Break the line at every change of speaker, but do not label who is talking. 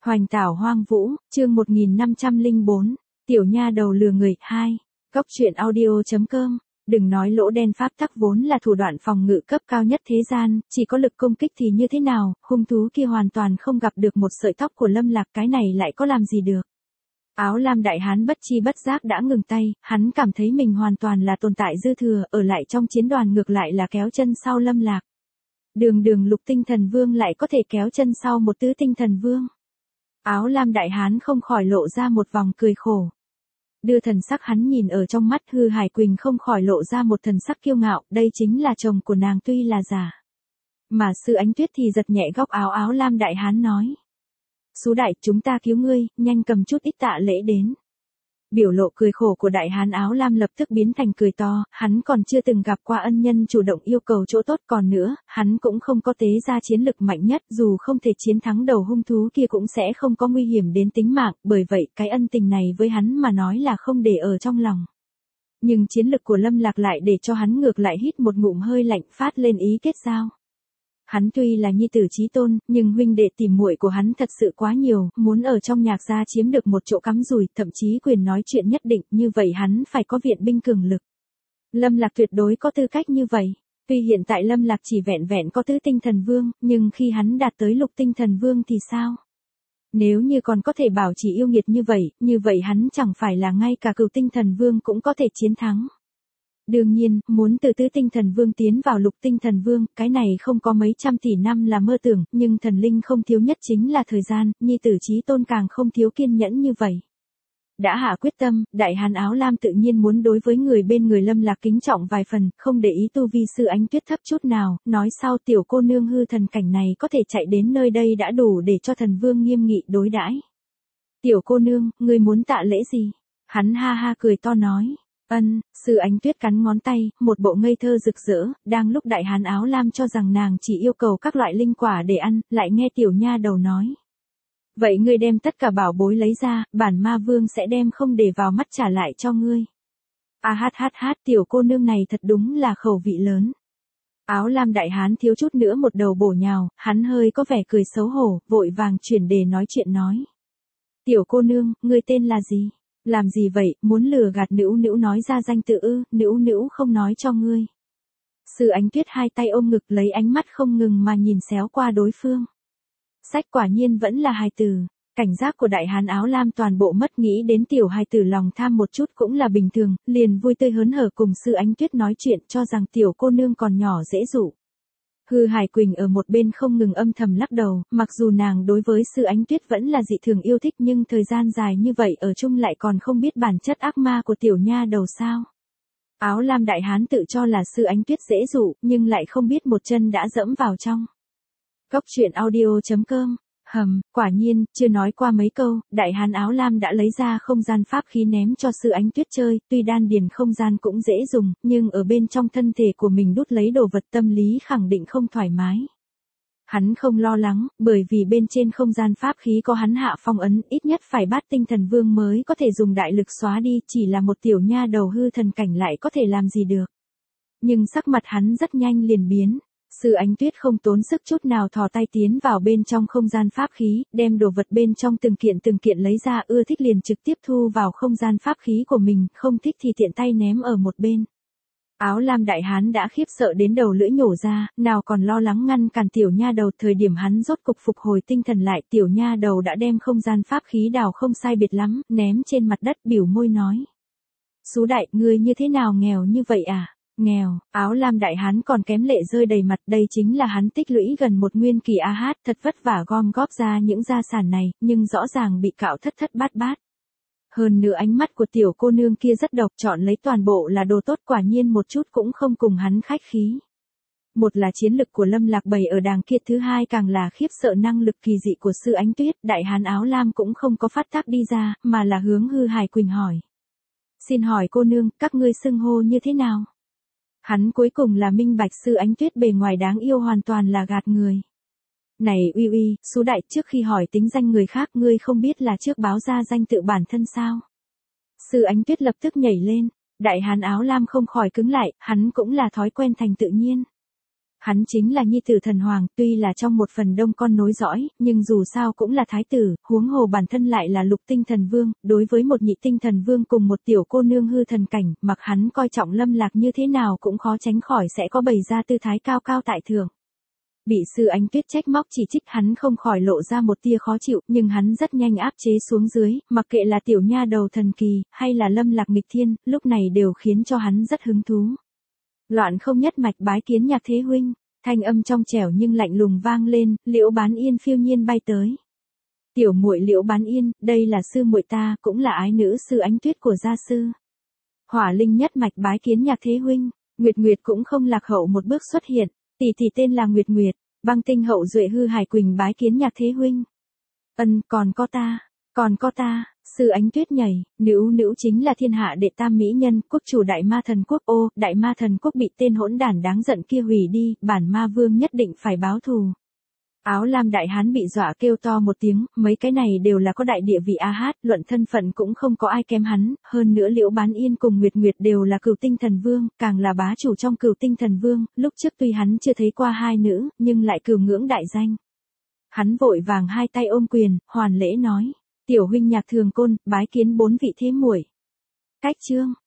Hoành tảo hoang vũ, chương 1504, tiểu nha đầu lừa người, 2. Góc truyện audio.com. Đừng nói lỗ đen pháp tắc vốn là thủ đoạn phòng ngự cấp cao nhất thế gian, chỉ có lực công kích thì như thế nào, hung thú kia hoàn toàn không gặp được một sợi tóc của Lâm Lạc, cái này lại có làm gì được. Áo lam đại hán bất chi bất giác đã ngừng tay, hắn cảm thấy mình hoàn toàn là tồn tại dư thừa, ở lại trong chiến đoàn ngược lại là kéo chân sau Lâm Lạc. Đường lục tinh thần vương lại có thể kéo chân sau một tứ tinh thần vương. Áo lam đại hán không khỏi lộ ra một vòng cười khổ. Đưa thần sắc hắn nhìn ở trong mắt Hư Hải Quỳnh không khỏi lộ ra một thần sắc kiêu ngạo, đây chính là chồng của nàng tuy là giả. Mà Sư Ánh Tuyết thì giật nhẹ góc áo áo lam đại hán nói. Sú đại, chúng ta cứu ngươi, nhanh cầm chút ít tạ lễ đến. Biểu lộ cười khổ của đại hán áo lam lập tức biến thành cười to, hắn còn chưa từng gặp qua ân nhân chủ động yêu cầu chỗ tốt, còn nữa, hắn cũng không có tế ra chiến lực mạnh nhất, dù không thể chiến thắng đầu hung thú kia cũng sẽ không có nguy hiểm đến tính mạng, bởi vậy cái ân tình này với hắn mà nói là không để ở trong lòng. Nhưng chiến lực của Lâm Lạc lại để cho hắn ngược lại hít một ngụm hơi lạnh, phát lên ý kết giao. Hắn tuy là nhi tử chí tôn, nhưng huynh đệ tỉ muội của hắn thật sự quá nhiều, muốn ở trong nhạc gia chiếm được một chỗ cắm rùi, thậm chí quyền nói chuyện nhất định, như vậy hắn phải có viện binh cường lực. Lâm Lạc tuyệt đối có tư cách như vậy. Tuy hiện tại Lâm Lạc chỉ vẹn vẹn có tứ tinh thần vương, nhưng khi hắn đạt tới lục tinh thần vương thì sao? Nếu như còn có thể bảo trì yêu nghiệt như vậy hắn chẳng phải là ngay cả cửu tinh thần vương cũng có thể chiến thắng. Đương nhiên, muốn từ tứ tinh thần vương tiến vào lục tinh thần vương, cái này không có mấy trăm tỷ năm là mơ tưởng, nhưng thần linh không thiếu nhất chính là thời gian, nhi tử chí tôn càng không thiếu kiên nhẫn như vậy. Đã hạ quyết tâm, đại hán áo lam tự nhiên muốn đối với người bên người Lâm Lạc kính trọng vài phần, không để ý tu vi Sư Ánh Tuyết thấp chút nào, nói sau tiểu cô nương hư thần cảnh này có thể chạy đến nơi đây đã đủ để cho thần vương nghiêm nghị đối đãi. Tiểu cô nương, ngươi muốn tạ lễ gì? Hắn ha ha cười to nói. Sư Ánh Tuyết cắn ngón tay, một bộ ngây thơ rực rỡ, đang lúc đại hán áo lam cho rằng nàng chỉ yêu cầu các loại linh quả để ăn, lại nghe tiểu nha đầu nói. Vậy ngươi đem tất cả bảo bối lấy ra, bản ma vương sẽ đem không để vào mắt trả lại cho ngươi. Tiểu cô nương này thật đúng là khẩu vị lớn. Áo lam đại hán thiếu chút nữa một đầu bổ nhào, hắn hơi có vẻ cười xấu hổ, vội vàng chuyển đề nói chuyện nói. Tiểu cô nương, ngươi tên là gì? Làm gì vậy, muốn lừa gạt Nữu Nữu nói ra danh tự ư? Nữu Nữu không nói cho ngươi. Sư Ánh Tuyết hai tay ôm ngực lấy ánh mắt không ngừng mà nhìn xéo qua đối phương. Sách quả nhiên vẫn là hài tử. Cảnh giác của đại hán áo lam toàn bộ mất, nghĩ đến tiểu hài tử lòng tham một chút cũng là bình thường, liền vui tươi hớn hở cùng Sư Ánh Tuyết nói chuyện, cho rằng tiểu cô nương còn nhỏ dễ dụ. Hư Hải Quỳnh ở một bên không ngừng âm thầm lắc đầu, mặc dù nàng đối với Sư Ánh Tuyết vẫn là dị thường yêu thích, nhưng thời gian dài như vậy ở chung lại còn không biết bản chất ác ma của tiểu nha đầu sao. Áo lam đại hán tự cho là Sư Ánh Tuyết dễ dụ, nhưng lại không biết một chân đã dẫm vào trong. Góc truyện audio.com. Quả nhiên, chưa nói qua mấy câu, đại hán áo lam đã lấy ra không gian pháp khí ném cho Sư Ánh Tuyết chơi, tuy đan điền không gian cũng dễ dùng, nhưng ở bên trong thân thể của mình đút lấy đồ vật tâm lý khẳng định không thoải mái. Hắn không lo lắng, bởi vì bên trên không gian pháp khí có hắn hạ phong ấn, ít nhất phải bát tinh thần vương mới có thể dùng đại lực xóa đi, chỉ là một tiểu nha đầu hư thần cảnh lại có thể làm gì được. Nhưng sắc mặt hắn rất nhanh liền biến. Sư Ánh Tuyết không tốn sức chút nào thò tay tiến vào bên trong không gian pháp khí, đem đồ vật bên trong từng kiện lấy ra, ưa thích liền trực tiếp thu vào không gian pháp khí của mình, không thích thì tiện tay ném ở một bên. Áo lam đại hán đã khiếp sợ đến đầu lưỡi nhổ ra, nào còn lo lắng ngăn cản tiểu nha đầu, thời điểm hắn rốt cục phục hồi tinh thần lại, tiểu nha đầu đã đem không gian pháp khí đào không sai biệt lắm, ném trên mặt đất, biểu môi nói. Sú đại, ngươi như thế nào nghèo như vậy à? Nghèo, áo lam đại hán còn kém lệ rơi đầy mặt, đây chính là hắn tích lũy gần một nguyên kỳ thật vất vả gom góp ra những gia sản này, nhưng rõ ràng bị cạo thất bát. Hơn nữa ánh mắt của tiểu cô nương kia rất độc, chọn lấy toàn bộ là đồ tốt, quả nhiên một chút cũng không cùng hắn khách khí. Một là chiến lực của Lâm Lạc bày ở đàng kia, thứ hai càng là khiếp sợ năng lực kỳ dị của Sư Ánh Tuyết, đại hán áo lam cũng không có phát tác đi ra, mà là hướng Hư Hải Quỳnh hỏi. Xin hỏi cô nương, các ngươi xưng hô như thế nào? Hắn cuối cùng là minh bạch Sư Ánh Tuyết bề ngoài đáng yêu hoàn toàn là gạt người. Này uy, Sú đại, trước khi hỏi tính danh người khác ngươi không biết là trước báo ra danh tự bản thân sao? Sư Ánh Tuyết lập tức nhảy lên, đại hán áo lam không khỏi cứng lại, hắn cũng là thói quen thành tự nhiên. Hắn chính là nhi tử thần hoàng, tuy là trong một phần đông con nối dõi, nhưng dù sao cũng là thái tử, huống hồ bản thân lại là lục tinh thần vương, đối với một nhị tinh thần vương cùng một tiểu cô nương hư thần cảnh, mặc hắn coi trọng Lâm Lạc như thế nào cũng khó tránh khỏi sẽ có bày ra tư thái cao cao tại thượng. Bị Sư Ánh Tuyết trách móc chỉ trích hắn không khỏi lộ ra một tia khó chịu, nhưng hắn rất nhanh áp chế xuống dưới, mặc kệ là tiểu nha đầu thần kỳ, hay là Lâm Lạc nghịch thiên, lúc này đều khiến cho hắn rất hứng thú. Loạn không nhất mạch bái kiến Nhạc Thế huynh, thanh âm trong trẻo nhưng lạnh lùng vang lên, Liễu Bán Yên phiêu nhiên bay tới. Tiểu muội Liễu Bán Yên, đây là sư muội ta, cũng là ái nữ Sư Ánh Tuyết của gia sư. Hỏa Linh nhất mạch bái kiến Nhạc Thế huynh, Nguyệt Nguyệt cũng không lạc hậu một bước xuất hiện, tỷ tỷ tên là Nguyệt Nguyệt, Băng Tinh hậu duệ Hư Hải Quỳnh bái kiến Nhạc Thế huynh. Còn có ta, Sư Ánh Tuyết nhảy, nữ chính là thiên hạ đệ tam mỹ nhân, quốc chủ Đại Ma Thần Quốc. Ô, Đại Ma Thần Quốc bị tên hỗn đản đáng giận kia hủy đi, bản ma vương nhất định phải báo thù. Áo lam đại hán bị dọa kêu to một tiếng, mấy cái này đều là có đại địa vị a hát, luận thân phận cũng không có ai kém hắn, hơn nữa Liễu Bán Yên cùng Nguyệt Nguyệt đều là Cửu Tinh Thần Vương, càng là bá chủ trong Cửu Tinh Thần Vương, lúc trước tuy hắn chưa thấy qua hai nữ, nhưng lại cửu ngưỡng đại danh. Hắn vội vàng hai tay ôm quyền, hoàn lễ nói: "Tiểu huynh Nhạc Thường Côn, bái kiến bốn vị thế muội." Cách chương